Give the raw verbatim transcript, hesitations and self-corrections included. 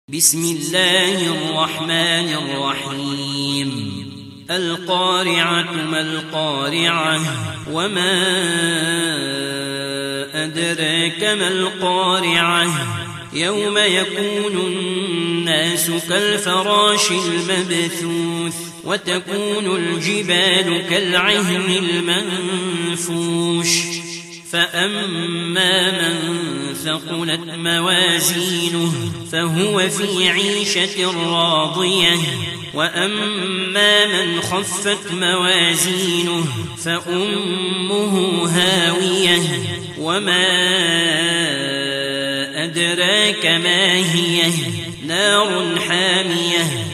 بسم الله الرحمن الرحيم القارعة ما القارعة وما أدراك ما القارعة يوم يكون الناس كالفراش المبثوث وتكون الجبال كالعهن المنفوش فأما من ثقلت موازينه فهو في عيشة راضية وأما من خفت موازينه فأمه هاوية وما أدراك ما هي نار حامية